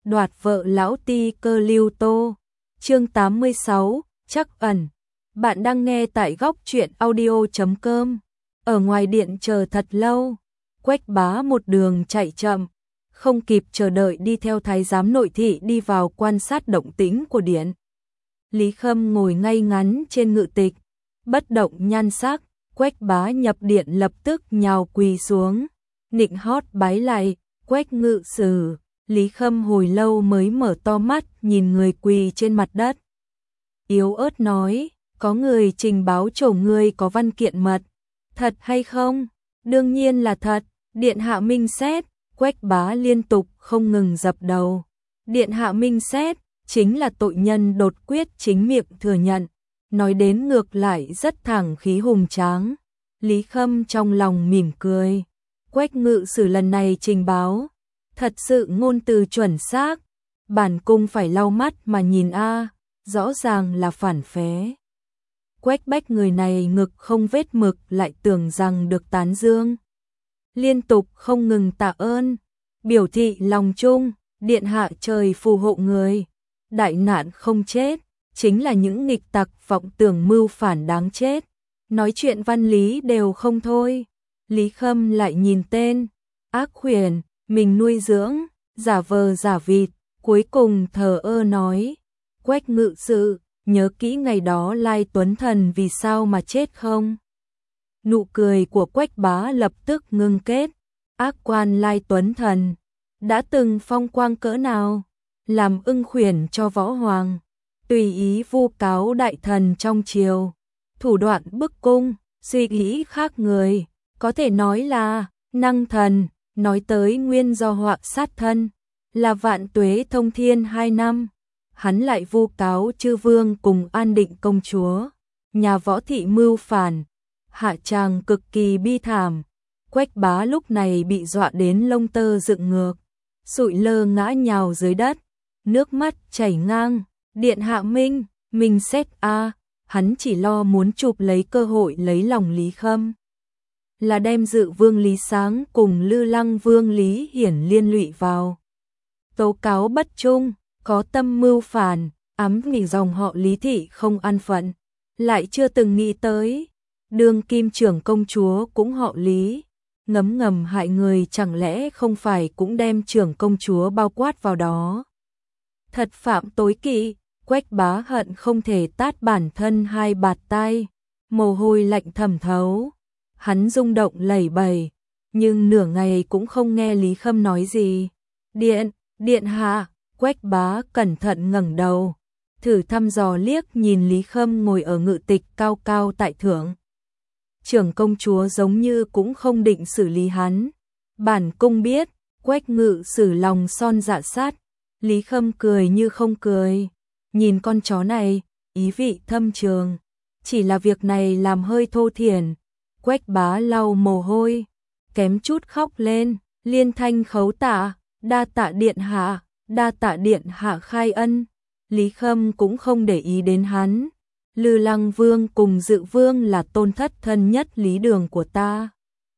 đoạt vợ lão ti cơ Lưu Tô. Chương 86, Trắc ẩn. Bạn đang nghe tại góc truyện audio.com. Ở ngoài điện chờ thật lâu, Quách Bá một đường chạy chậm, không kịp chờ đợi đi theo thái giám nội thị đi vào quan sát động tĩnh của điện. Lý Khâm ngồi ngay ngắn trên ngự tịch, bất động nhan sắc. Quách Bá nhập điện lập tức nhào quỳ xuống, nịnh hót bái lạy. Quách ngự sử. Lý Khâm hồi lâu mới mở to mắt nhìn người quỳ trên mặt đất, yếu ớt nói, có người trình báo chỗ ngươi có văn kiện mật, thật hay không? Đương nhiên là thật, điện hạ minh xét. Quách Bá liên tục không ngừng dập đầu. Điện hạ minh xét, chính là tội nhân đột quyết chính miệng thừa nhận, nói đến ngược lại rất thẳng khí hùng tráng. Lý Khâm trong lòng mỉm cười, Quách ngự sử lần này trình báo, thật sự ngôn từ chuẩn xác, bản cung phải lau mắt mà nhìn a, rõ ràng là phản phế. Quách Bách người này ngực không vết mực lại tưởng rằng được tán dương, liên tục không ngừng tạ ơn, biểu thị lòng trung, điện hạ trời phù hộ người, đại nạn không chết, chính là những nghịch tặc vọng tưởng mưu phản đáng chết, nói chuyện văn lý đều không thôi. Lý Khâm lại nhìn tên ác khuyển mình nuôi dưỡng, giả vờ giả vịt, cuối cùng thờ ơ nói, Quách ngự sự, nhớ kỹ ngày đó Lai Tuấn Thần vì sao mà chết không? Nụ cười của Quách Bá lập tức ngưng kết, ác quan Lai Tuấn Thần, đã từng phong quang cỡ nào, làm ưng khuyển cho võ hoàng, tùy ý vu cáo đại thần trong triều, thủ đoạn bức cung, suy nghĩ khác người, có thể nói là năng thần. Nói tới nguyên do họa sát thân, là Vạn Tuế Thông Thiên 2 năm, hắn lại vu cáo chư vương cùng An Định công chúa, nhà Võ thị mưu phản, hạ tràng cực kỳ bi thảm. Quách Bá lúc này bị dọa đến lông tơ dựng ngược, sụi lơ ngã nhào dưới đất, nước mắt chảy ngang. Điện hạ minh xét a, hắn chỉ lo muốn chụp lấy cơ hội lấy lòng Lý Khâm, là đem Dự Vương Lý Sáng cùng Lư Lăng Vương Lý Hiển liên lụy vào, tố cáo bất trung, có tâm mưu phản, ám nghỉ dòng họ Lý thị không an phận, lại chưa từng nghĩ tới đương kim trưởng công chúa cũng họ Lý, ngấm ngầm hại người, chẳng lẽ không phải cũng đem trưởng công chúa bao quát vào đó. Thật phạm tối kỵ. Quách Bá hận không thể tát bản thân hai bạt tay, mồ hôi lạnh thẩm thấu. Hắn rung động lẩy bẩy, nhưng nửa ngày cũng không nghe Lý Khâm nói gì. Điện hạ. Quách Bá cẩn thận ngẩng đầu, thử thăm dò liếc nhìn Lý Khâm ngồi ở ngự tịch cao cao tại thượng. Trưởng công chúa giống như cũng không định xử lý hắn. Bản cung biết. Quách ngự sử lòng son dạ sát. Lý Khâm cười như không cười, nhìn con chó này, ý vị thâm trường. Chỉ là việc này làm hơi thô thiển. Quách Bá lau mồ hôi, kém chút khóc lên, liên thanh khấu tạ, đa tạ điện hạ, đa tạ điện hạ khai ân. Lý Khâm cũng không để ý đến hắn. Lư Lăng Vương cùng Dự Vương là tôn thất thân nhất lý đường của ta,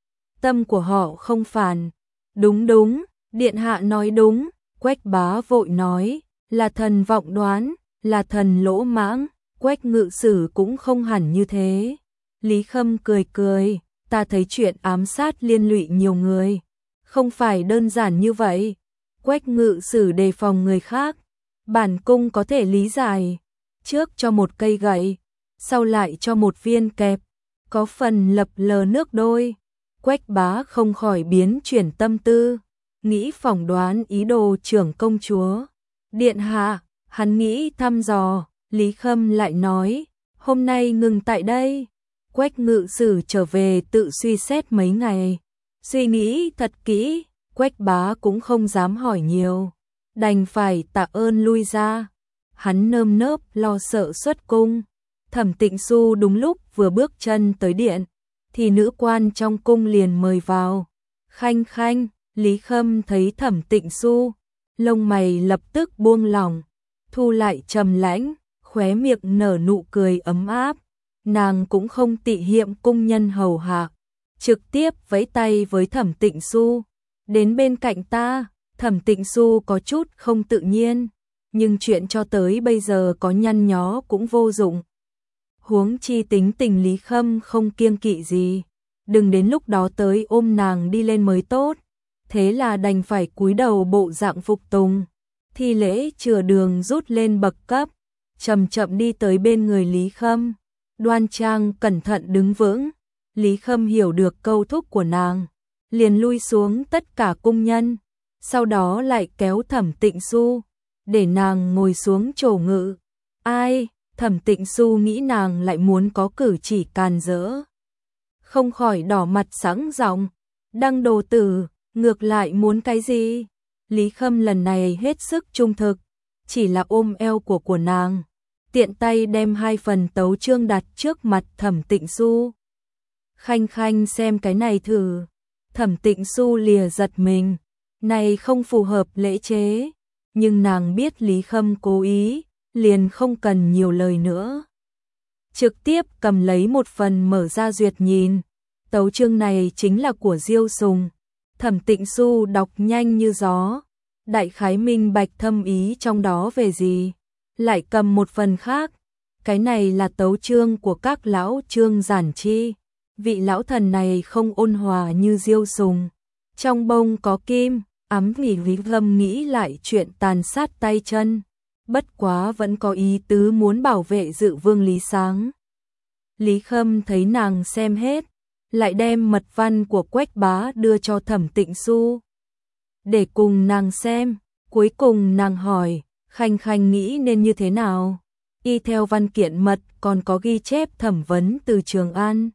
tâm của họ không phản. Đúng, điện hạ nói đúng. Quách Bá vội nói, là thần vọng đoán, là thần lỗ mãng. Quách ngự sử cũng không hẳn như thế. Lý Khâm cười, ta thấy chuyện ám sát liên lụy nhiều người, không phải đơn giản như vậy. Quách ngự sử đề phòng người khác, bản cung có thể lý giải, trước cho một cây gậy, sau lại cho một viên kẹp, có phần lập lờ nước đôi. Quách Bá không khỏi biến chuyển tâm tư, nghĩ phỏng đoán ý đồ trưởng công chúa. Điện hạ, hắn nghĩ thăm dò. Lý Khâm lại nói, hôm nay ngừng tại đây. Quách ngự sử trở về tự suy xét mấy ngày, suy nghĩ thật kỹ. Quách Bá cũng không dám hỏi nhiều, đành phải tạ ơn lui ra. Hắn nơm nớp lo sợ xuất cung. Thẩm Tịnh Xu đúng lúc vừa bước chân tới điện, thì nữ quan trong cung liền mời vào. Khanh. Lý Khâm thấy Thẩm Tịnh Xu, lông mày lập tức buông lỏng, thu lại trầm lãnh, khóe miệng nở nụ cười ấm áp. Nàng cũng không tị hiệm cung nhân hầu hạ, trực tiếp vẫy tay với Thẩm Tịnh Xu, đến bên cạnh ta. Thẩm Tịnh Xu có chút không tự nhiên, nhưng chuyện cho tới bây giờ có nhăn nhó cũng vô dụng. Huống chi tính tình Lý Khâm không kiêng kỵ gì, đừng đến lúc đó tới ôm nàng đi lên mới tốt. Thế là đành phải cúi đầu bộ dạng phục tùng, thi lễ chừa đường rút lên bậc cấp, chậm chậm đi tới bên người Lý Khâm, đoan trang cẩn thận đứng vững. Lý Khâm hiểu được câu thúc của nàng, liền lui xuống tất cả cung nhân, sau đó lại kéo Thẩm Tịnh Xu, để nàng ngồi xuống trổ ngự. Ai, Thẩm Tịnh Xu nghĩ nàng lại muốn có cử chỉ càn rỡ, không khỏi đỏ mặt sẵn giọng, Đăng đồ tử, ngược lại muốn cái gì? Lý Khâm lần này hết sức trung thực, chỉ là ôm eo của nàng, tiện tay đem 2 phần tấu chương đặt trước mặt Thẩm Tịnh Xu. Khanh khanh xem cái này thử. Thẩm Tịnh Xu lìa giật mình, này không phù hợp lễ chế, nhưng nàng biết Lý Khâm cố ý, liền không cần nhiều lời nữa. Trực tiếp cầm lấy một phần mở ra duyệt nhìn, tấu chương này chính là của Diêu Sùng. Thẩm Tịnh Xu đọc nhanh như gió, đại khái minh bạch thâm ý trong đó về gì, lại cầm một phần khác, cái này là tấu chương của các lão Trương Giản Chi. Vị lão thần này không ôn hòa như Diêu Sùng, trong bông có kim, ấm nghỉ Lý Khâm nghĩ lại chuyện tàn sát tay chân, bất quá vẫn có ý tứ muốn bảo vệ Dự Vương Lý Sáng. Lý Khâm thấy nàng xem hết, lại đem mật văn của Quách Bá đưa cho Thẩm Tịnh Xu, để cùng nàng xem, cuối cùng nàng hỏi, khanh khanh nghĩ nên như thế nào? Y theo văn kiện mật còn có ghi chép thẩm vấn từ Trường An.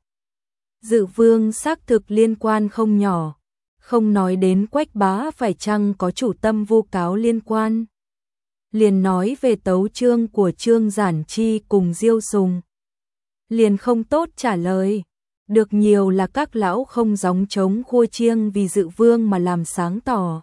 Dự Vương xác thực liên quan không nhỏ, không nói đến Quách Bá phải chăng có chủ tâm vu cáo liên quan. Liền nói về tấu chương của Trương Giản Chi cùng Diêu Sùng. Liền không tốt trả lời, được nhiều là các lão không gióng trống khua chiêng vì Dự Vương mà làm sáng tỏ.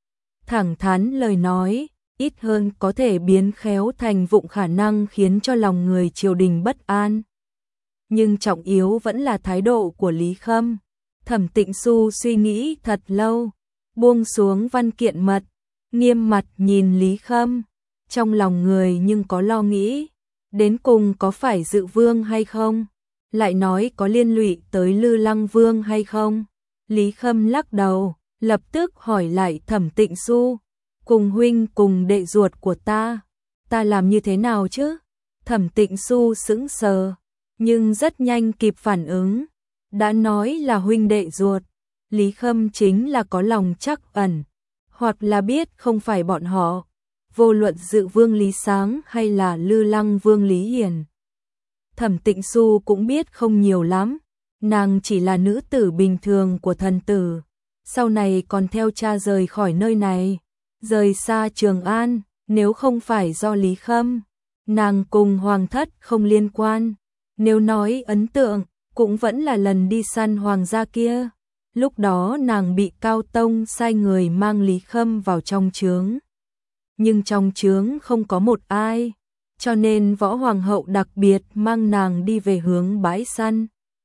Thẳng thắn lời nói, ít hơn có thể biến khéo thành vụng khả năng khiến cho lòng người triều đình bất an. Nhưng trọng yếu vẫn là thái độ của Lý Khâm. Thẩm Tịnh Xu suy nghĩ thật lâu, buông xuống văn kiện mật, nghiêm mặt nhìn Lý Khâm, trong lòng người nhưng có lo nghĩ, đến cùng có phải Dự Vương hay không, lại nói có liên lụy tới Lư Lăng Vương hay không. Lý Khâm lắc đầu, lập tức hỏi lại Thẩm Tịnh Xu, cùng huynh cùng đệ ruột của ta làm như thế nào chứ? Thẩm Tịnh Xu sững sờ, nhưng rất nhanh kịp phản ứng, đã nói là huynh đệ ruột, Lý Khâm chính là có lòng trắc ẩn, hoặc là biết không phải bọn họ, vô luận Dự Vương Lý Sáng hay là Lư Lăng Vương Lý Hiền. Thẩm Tịnh Xu cũng biết không nhiều lắm, nàng chỉ là nữ tử bình thường của thần tử, sau này còn theo cha rời khỏi nơi này, rời xa Trường An, nếu không phải do Lý Khâm, nàng cùng hoàng thất không liên quan. Nếu nói ấn tượng, cũng vẫn là lần đi săn hoàng gia kia, lúc đó nàng bị Cao Tông sai người mang Lý Khâm vào trong trướng. Nhưng trong trướng không có một ai, cho nên võ hoàng hậu đặc biệt mang nàng đi về hướng bãi săn.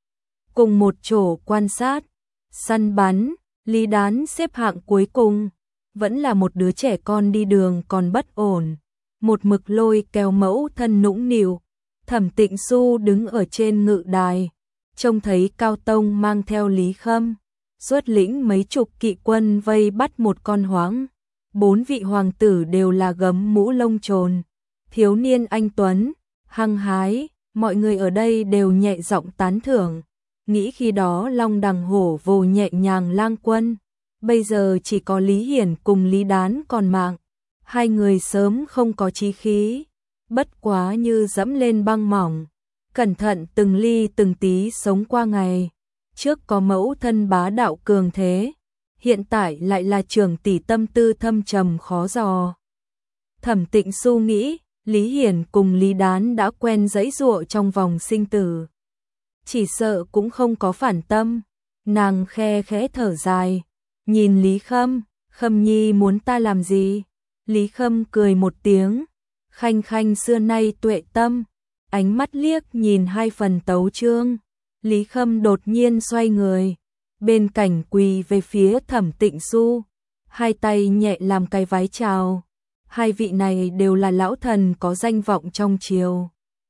Cùng một chỗ quan sát, săn bắn, Lý Đán xếp hạng cuối cùng, vẫn là một đứa trẻ con đi đường còn bất ổn, một mực lôi kéo mẫu thân nũng nịu. Thẩm Tịnh Xu đứng ở trên ngự đài, trông thấy Cao Tông mang theo Lý Khâm, xuất lĩnh mấy chục kỵ quân vây bắt một con hoáng. 4 vị hoàng tử đều là gấm mũ lông trồn, thiếu niên anh tuấn, hăng hái, mọi người ở đây đều nhẹ giọng tán thưởng, nghĩ khi đó Long Đằng Hổ vồ nhẹ nhàng lang quân, bây giờ chỉ có Lý Hiển cùng Lý Đán còn mạng, hai người sớm không có chí khí, bất quá như dẫm lên băng mỏng, cẩn thận từng ly từng tí sống qua ngày, trước có mẫu thân bá đạo cường thế, hiện tại lại là trưởng tỷ tâm tư thâm trầm khó dò. Thẩm Tịnh Xu nghĩ, Lý Hiển cùng Lý Đán đã quen giãy giụa trong vòng sinh tử, chỉ sợ cũng không có phản tâm. Nàng khe khẽ thở dài, nhìn Lý Khâm, Khâm nhi muốn ta làm gì? Lý Khâm cười một tiếng, khanh khanh xưa nay tuệ tâm, ánh mắt liếc nhìn 2 phần tấu chương. Lý Khâm đột nhiên xoay người, bên cạnh quỳ về phía Thẩm Tịnh Xu, hai tay nhẹ làm cái vái chào. Hai vị này đều là lão thần có danh vọng trong triều.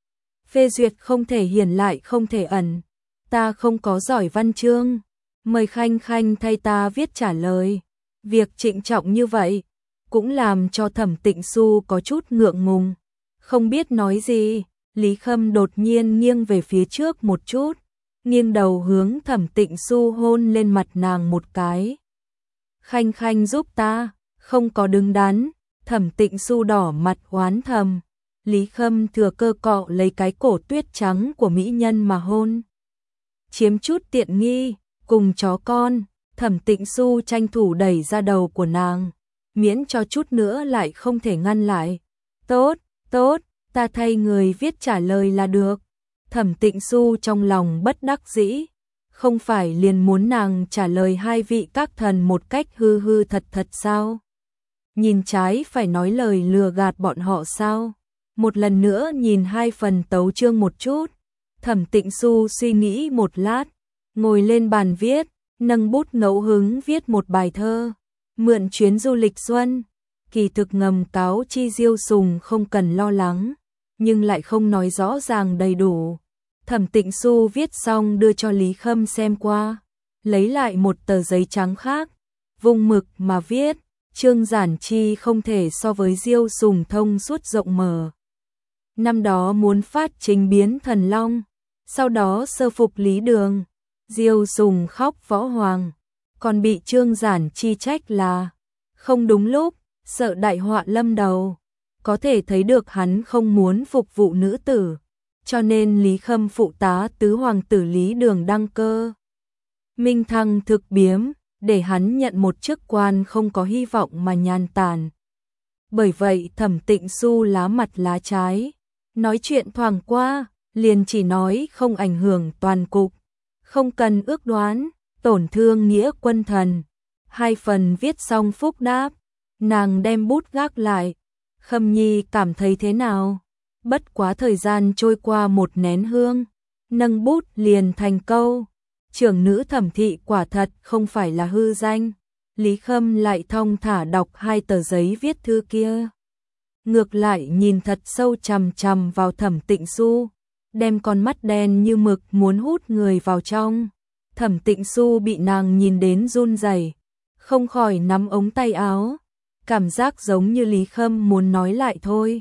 Phê duyệt không thể hiển lại không thể ẩn. Ta không có giỏi văn chương, mời Khanh Khanh thay ta viết trả lời. Việc trịnh trọng như vậy cũng làm cho Thẩm Tịnh Xu có chút ngượng ngùng, không biết nói gì. Lý Khâm đột nhiên nghiêng về phía trước một chút, nghiêng đầu hướng Thẩm Tịnh Xu hôn lên mặt nàng một cái. Khanh Khanh giúp ta, không có đứng đắn. Thẩm Tịnh Xu đỏ mặt oán thầm. Lý Khâm thừa cơ cọ lấy cái cổ tuyết trắng của mỹ nhân mà hôn. Chiếm chút tiện nghi, cùng chó con. Thẩm Tịnh Xu tranh thủ đẩy ra đầu của nàng, miễn cho chút nữa lại không thể ngăn lại. Tốt, tốt, ta thay người viết trả lời là được. Thẩm Tịnh Xu trong lòng bất đắc dĩ, không phải liền muốn nàng trả lời hai vị các thần một cách hư hư thật thật sao? Nhìn trái phải nói lời lừa gạt bọn họ sao? Một lần nữa nhìn hai phần tấu chương một chút. Thẩm Tịnh Xu suy nghĩ một lát, ngồi lên bàn viết, nâng bút ngẫu hứng viết một bài thơ. Mượn chuyến du lịch xuân, kỳ thực ngầm cáo chi Diêu Sùng không cần lo lắng, nhưng lại không nói rõ ràng đầy đủ. Thẩm Tịnh Xu viết xong đưa cho Lý Khâm xem qua, lấy lại một tờ giấy trắng khác, vung mực mà viết. Trương Giản Chi không thể so với Diêu Sùng thông suốt rộng mở. Năm đó muốn phát trình biến thần long, sau đó sơ phục Lý Đường, Diêu Sùng khóc võ hoàng, còn bị Trương Giản Chi trách là không đúng lúc, sợ đại họa lâm đầu. Có thể thấy được hắn không muốn phục vụ nữ tử, cho nên Lý Khâm phụ tá tứ hoàng tử Lý Đường đăng cơ. Minh thăng thực biếm, để hắn nhận một chức quan không có hy vọng mà nhàn tản. Bởi vậy Thẩm Tịnh Xu lá mặt lá trái, nói chuyện thoảng qua, liền chỉ nói không ảnh hưởng toàn cục, không cần ước đoán, tổn thương nghĩa quân thần. Hai phần viết xong phúc đáp, nàng đem bút gác lại. Khâm Nhi cảm thấy thế nào? Bất quá thời gian trôi qua một nén hương, nâng bút liền thành câu. Trưởng nữ Thẩm thị quả thật không phải là hư danh. Lý Khâm lại thong thả đọc hai tờ giấy viết thư kia. Ngược lại nhìn thật sâu chằm chằm vào Thẩm Tịnh Xu, đem con mắt đen như mực muốn hút người vào trong. Thẩm Tịnh Xu bị nàng nhìn đến run rẩy, không khỏi nắm ống tay áo, cảm giác giống như Lý Khâm muốn nói lại thôi.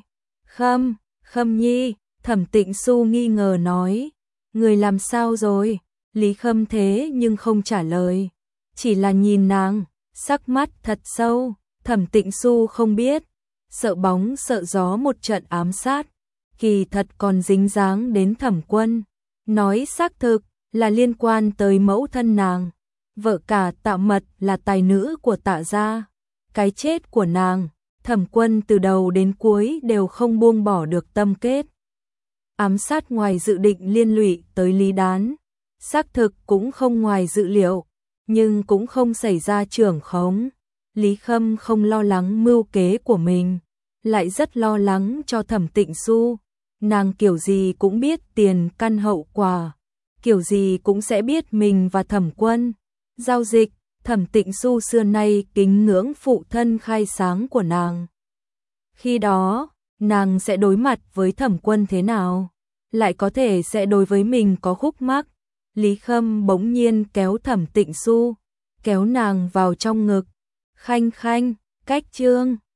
Khâm Nhi, Thẩm Tịnh Xu nghi ngờ nói, người làm sao rồi? Lý Khâm thế nhưng không trả lời, chỉ là nhìn nàng, sắc mắt thật sâu. Thẩm Tịnh Xu không biết, sợ bóng sợ gió một trận ám sát, kỳ thật còn dính dáng đến Thẩm Quân. Nói xác thực là liên quan tới mẫu thân nàng, vợ cả Tạ Mật là tài nữ của Tạ gia. Cái chết của nàng, Thẩm Quân từ đầu đến cuối đều không buông bỏ được tâm kết. Ám sát ngoài dự định liên lụy tới Lý Đán, xác thực cũng không ngoài dự liệu, nhưng cũng không xảy ra trưởng khống. Lý Khâm không lo lắng mưu kế của mình, lại rất lo lắng cho Thẩm Tịnh Xu. Nàng kiểu gì cũng biết tiền căn hậu quả, kiểu gì cũng sẽ biết mình và Thẩm Quân giao dịch. Thẩm Tịnh Xu xưa nay kính ngưỡng phụ thân khai sáng của nàng. Khi đó, nàng sẽ đối mặt với Thẩm Quân thế nào? Lại có thể sẽ đối với mình có khúc mắc. Lý Khâm bỗng nhiên kéo Thẩm Tịnh Xu, kéo nàng vào trong ngực. Khanh Khanh, cách chương